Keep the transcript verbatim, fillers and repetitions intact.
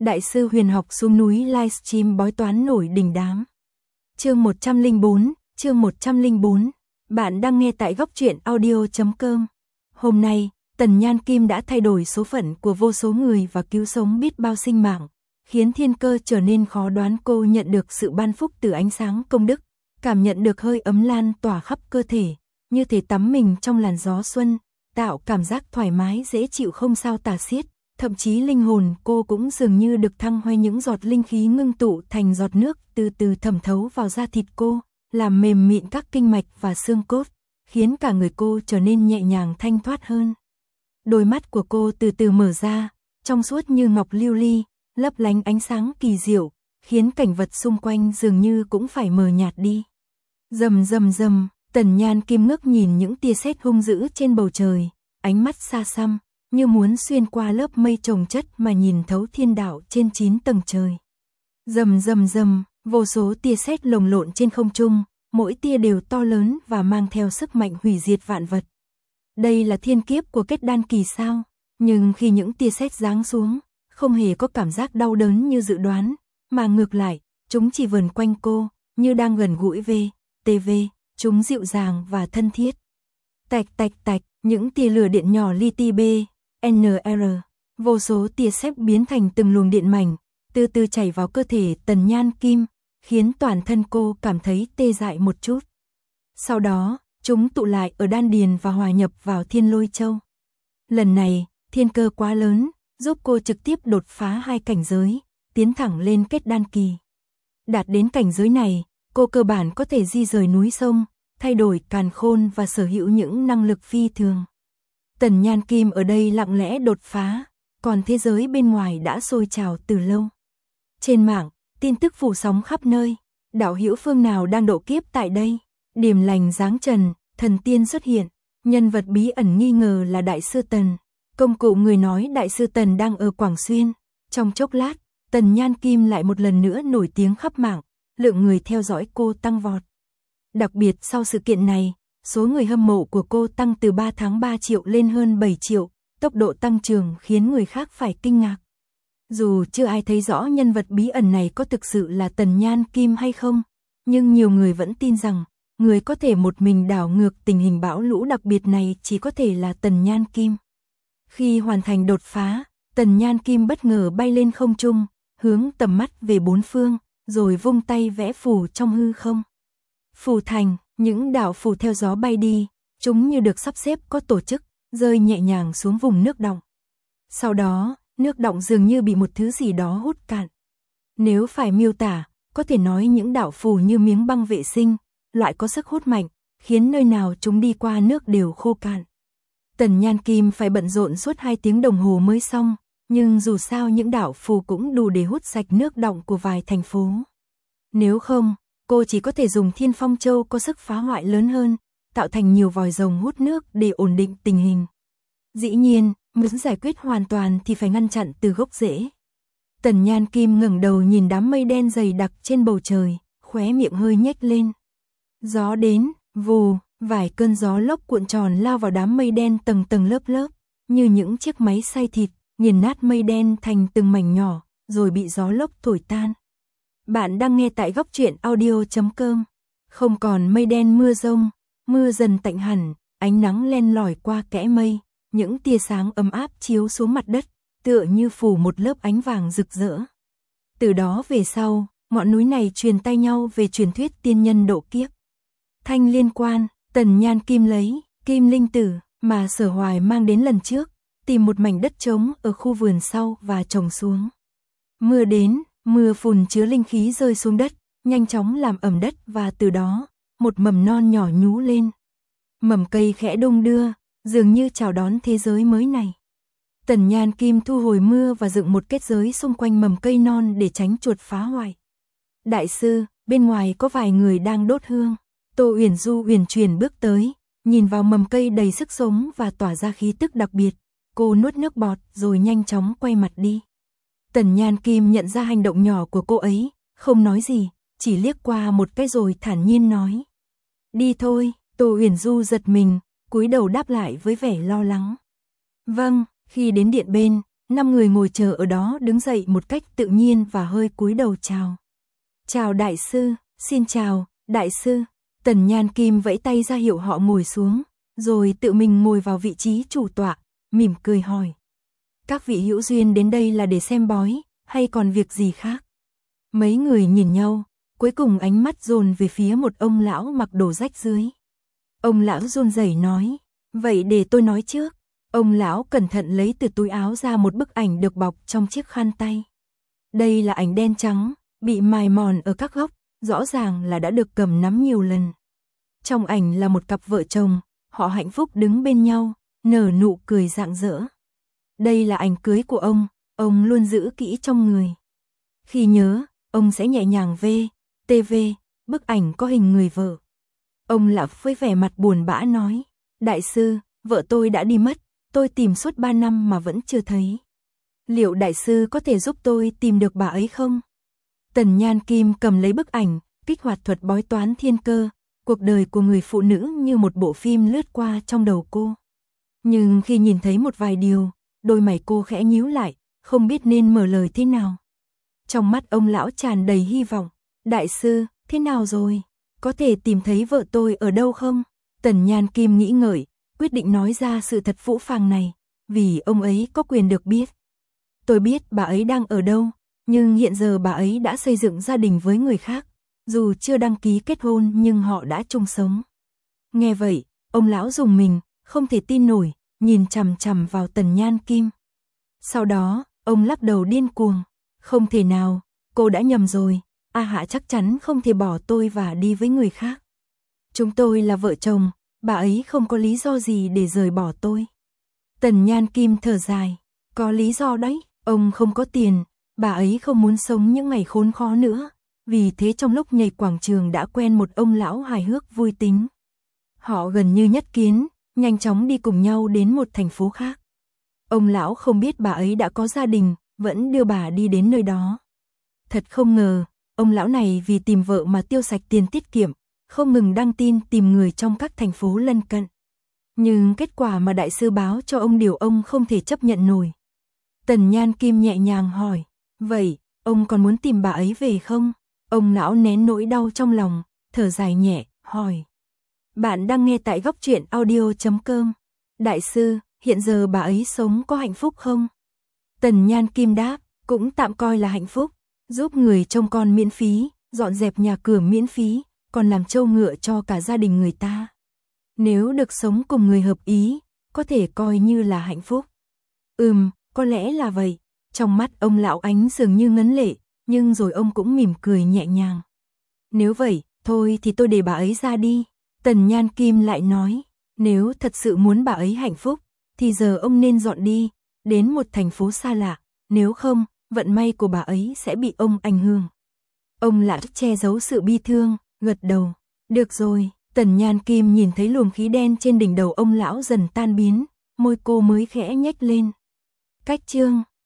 Đại sư huyền học xuống núi livestream bói toán nổi đình đám. Chương một trăm lẻ bốn, chương một trăm lẻ bốn. Bạn đang nghe tại góc truyện audio chấm com. Hôm nay, Tần Nhan Kim đã thay đổi số phận của vô số người và cứu sống biết bao sinh mạng, khiến thiên cơ trở nên khó đoán. Cô nhận được sự ban phúc từ ánh sáng công đức, cảm nhận được hơi ấm lan tỏa khắp cơ thể, như thể tắm mình trong làn gió xuân, tạo cảm giác thoải mái dễ chịu không sao tả xiết. Thậm chí linh hồn cô cũng dường như được thăng hoa, những giọt linh khí ngưng tụ thành giọt nước từ từ thẩm thấu vào da thịt cô, làm mềm mịn các kinh mạch và xương cốt, khiến cả người cô trở nên nhẹ nhàng thanh thoát hơn. Đôi mắt của cô từ từ mở ra, trong suốt như ngọc lưu ly, lấp lánh ánh sáng kỳ diệu, khiến cảnh vật xung quanh dường như cũng phải mờ nhạt đi. Rầm rầm rầm, Tần Nhan Kim ngước nhìn những tia sét hung dữ trên bầu trời, ánh mắt xa xăm, như muốn xuyên qua lớp mây chồng chất mà nhìn thấu thiên đạo trên chín tầng trời. Rầm rầm rầm, vô số tia sét lồng lộn trên không trung, mỗi tia đều to lớn và mang theo sức mạnh hủy diệt vạn vật. Đây là thiên kiếp của kết đan kỳ sao? Nhưng khi những tia sét giáng xuống, không hề có cảm giác đau đớn như dự đoán, mà ngược lại, chúng chỉ vờn quanh cô, như đang gần gũi về, tê vê, chúng dịu dàng và thân thiết. Tạch tạch tạch, những tia lửa điện nhỏ li ti bê, en rờ, vô số tia sét biến thành từng luồng điện mảnh, từ từ chảy vào cơ thể Tần Nhan Kim, khiến toàn thân cô cảm thấy tê dại một chút. Sau đó, chúng tụ lại ở đan điền và hòa nhập vào Thiên Lôi Châu. Lần này, thiên cơ quá lớn, giúp cô trực tiếp đột phá hai cảnh giới, tiến thẳng lên kết đan kỳ. Đạt đến cảnh giới này, cô cơ bản có thể di rời núi sông, thay đổi càn khôn và sở hữu những năng lực phi thường. Tần Nhan Kim ở đây lặng lẽ đột phá, còn thế giới bên ngoài đã sôi trào từ lâu. Trên mạng, tin tức phủ sóng khắp nơi, đạo hữu phương nào đang độ kiếp tại đây, điềm lành dáng trần, thần tiên xuất hiện, nhân vật bí ẩn nghi ngờ là Đại sư Tần, công cụ người nói Đại sư Tần đang ở Quảng Xuyên. Trong chốc lát, Tần Nhan Kim lại một lần nữa nổi tiếng khắp mạng, lượng người theo dõi cô tăng vọt. Đặc biệt sau sự kiện này, số người hâm mộ của cô tăng từ ba tháng ba triệu lên hơn bảy triệu, tốc độ tăng trưởng khiến người khác phải kinh ngạc. Dù chưa ai thấy rõ nhân vật bí ẩn này có thực sự là Tần Nhan Kim hay không, nhưng nhiều người vẫn tin rằng, người có thể một mình đảo ngược tình hình bão lũ đặc biệt này chỉ có thể là Tần Nhan Kim. Khi hoàn thành đột phá, Tần Nhan Kim bất ngờ bay lên không trung, hướng tầm mắt về bốn phương, rồi vung tay vẽ phù trong hư không. Phù thành, những đạo phù theo gió bay đi, chúng như được sắp xếp có tổ chức, rơi nhẹ nhàng xuống vùng nước đọng. Sau đó, nước đọng dường như bị một thứ gì đó hút cạn. Nếu phải miêu tả, có thể nói những đạo phù như miếng băng vệ sinh, loại có sức hút mạnh, khiến nơi nào chúng đi qua nước đều khô cạn. Tần Nhan Kim phải bận rộn suốt hai tiếng đồng hồ mới xong, nhưng dù sao những đạo phù cũng đủ để hút sạch nước đọng của vài thành phố. Nếu không, cô chỉ có thể dùng Thiên Phong Châu có sức phá hoại lớn hơn, tạo thành nhiều vòi rồng hút nước để ổn định tình hình. Dĩ nhiên, muốn giải quyết hoàn toàn thì phải ngăn chặn từ gốc rễ. Tần Nhan Kim ngẩng đầu nhìn đám mây đen dày đặc trên bầu trời, khóe miệng hơi nhếch lên. Gió đến, vù, vài cơn gió lốc cuộn tròn lao vào đám mây đen tầng tầng lớp lớp, như những chiếc máy xay thịt, nghiền nát mây đen thành từng mảnh nhỏ, rồi bị gió lốc thổi tan. Bạn đang nghe tại góc truyện audio chấm com. Không còn mây đen mưa rông, mưa dần tạnh hẳn, ánh nắng len lỏi qua kẽ mây, những tia sáng ấm áp chiếu xuống mặt đất, tựa như phủ một lớp ánh vàng rực rỡ. Từ đó về sau, ngọn núi này truyền tay nhau về truyền thuyết tiên nhân độ kiếp. Thanh Liên Quan, Tần Nhan Kim lấy kim linh tử mà Sở Hoài mang đến lần trước, tìm một mảnh đất trống ở khu vườn sau và trồng xuống. Mưa đến, mưa phùn chứa linh khí rơi xuống đất, nhanh chóng làm ẩm đất và từ đó, một mầm non nhỏ nhú lên. Mầm cây khẽ đung đưa, dường như chào đón thế giới mới này. Tần Nhan Kim thu hồi mưa và dựng một kết giới xung quanh mầm cây non để tránh chuột phá hoại. Đại sư, bên ngoài có vài người đang đốt hương. Tô Uyển Du uyển chuyển bước tới, nhìn vào mầm cây đầy sức sống và tỏa ra khí tức đặc biệt. Cô nuốt nước bọt rồi nhanh chóng quay mặt đi. Tần Nhan Kim nhận ra hành động nhỏ của cô ấy, không nói gì, chỉ liếc qua một cái rồi thản nhiên nói. Đi thôi. Tô Uyển Du giật mình, cúi đầu đáp lại với vẻ lo lắng. Vâng. Khi đến điện bên, Năm người ngồi chờ ở đó đứng dậy một cách tự nhiên và hơi cúi đầu chào. Chào đại sư, xin chào, đại sư. Tần Nhan Kim vẫy tay ra hiệu họ ngồi xuống, rồi tự mình ngồi vào vị trí chủ tọa, mỉm cười hỏi. Các vị hữu duyên đến đây là để xem bói, hay còn việc gì khác? Mấy người nhìn nhau, cuối cùng ánh mắt dồn về phía một ông lão mặc đồ rách rưới. Ông lão run rẩy nói, vậy để tôi nói trước. Ông lão cẩn thận lấy từ túi áo ra một bức ảnh được bọc trong chiếc khăn tay. Đây là ảnh đen trắng, bị mài mòn ở các góc, rõ ràng là đã được cầm nắm nhiều lần. Trong ảnh là một cặp vợ chồng, họ hạnh phúc đứng bên nhau, nở nụ cười rạng rỡ. Đây là ảnh cưới của ông, ông luôn giữ kỹ trong người. Khi nhớ, ông sẽ nhẹ nhàng vê, tê vê, bức ảnh có hình người vợ. Ông lão với vẻ mặt buồn bã nói, đại sư, vợ tôi đã đi mất, tôi tìm suốt ba năm mà vẫn chưa thấy. Liệu đại sư có thể giúp tôi tìm được bà ấy không? Tần Nhan Kim cầm lấy bức ảnh, kích hoạt thuật bói toán thiên cơ, cuộc đời của người phụ nữ như một bộ phim lướt qua trong đầu cô. Nhưng khi nhìn thấy một vài điều, đôi mày cô khẽ nhíu lại, không biết nên mở lời thế nào. Trong mắt ông lão tràn đầy hy vọng, đại sư, thế nào rồi? Có thể tìm thấy vợ tôi ở đâu không? Tần Nhan Kim nghĩ ngợi, quyết định nói ra sự thật phũ phàng này, vì ông ấy có quyền được biết. Tôi biết bà ấy đang ở đâu, nhưng hiện giờ bà ấy đã xây dựng gia đình với người khác, dù chưa đăng ký kết hôn nhưng họ đã chung sống. Nghe vậy, ông lão rùng mình, không thể tin nổi, nhìn chằm chằm vào Tần Nhan Kim. Sau đó, ông lắc đầu điên cuồng, không thể nào, cô đã nhầm rồi, A Hạ chắc chắn không thể bỏ tôi và đi với người khác. Chúng tôi là vợ chồng, bà ấy không có lý do gì để rời bỏ tôi. Tần Nhan Kim thở dài, có lý do đấy, ông không có tiền, bà ấy không muốn sống những ngày khốn khó nữa, vì thế trong lúc nhảy quảng trường đã quen một ông lão hài hước vui tính. Họ gần như nhất kiến, nhanh chóng đi cùng nhau đến một thành phố khác. Ông lão không biết bà ấy đã có gia đình, vẫn đưa bà đi đến nơi đó. Thật không ngờ, ông lão này vì tìm vợ mà tiêu sạch tiền tiết kiệm, không ngừng đăng tin tìm người trong các thành phố lân cận. Nhưng kết quả mà đại sư báo cho ông điều ông không thể chấp nhận nổi. Tần Nhan Kim nhẹ nhàng hỏi, vậy, ông còn muốn tìm bà ấy về không? Ông lão nén nỗi đau trong lòng, thở dài nhẹ, hỏi. Bạn đang nghe tại góc truyện audio chấm com. Đại sư, hiện giờ bà ấy sống có hạnh phúc không? Tần Nhan Kim đáp, cũng tạm coi là hạnh phúc, giúp người trông con miễn phí, dọn dẹp nhà cửa miễn phí, còn làm trâu ngựa cho cả gia đình người ta. Nếu được sống cùng người hợp ý, có thể coi như là hạnh phúc. Ừm, có lẽ là vậy. Trong mắt ông lão ánh dường như ngấn lệ, nhưng rồi ông cũng mỉm cười nhẹ nhàng. Nếu vậy, thôi thì tôi để bà ấy ra đi. Tần Nhan Kim lại nói, nếu thật sự muốn bà ấy hạnh phúc, thì giờ ông nên dọn đi, đến một thành phố xa lạ, nếu không, vận may của bà ấy sẽ bị ông ảnh hưởng. Ông lão che giấu sự bi thương, gật đầu. Được rồi, Tần Nhan Kim nhìn thấy luồng khí đen trên đỉnh đầu ông lão dần tan biến, môi cô mới khẽ nhếch lên. Cách chương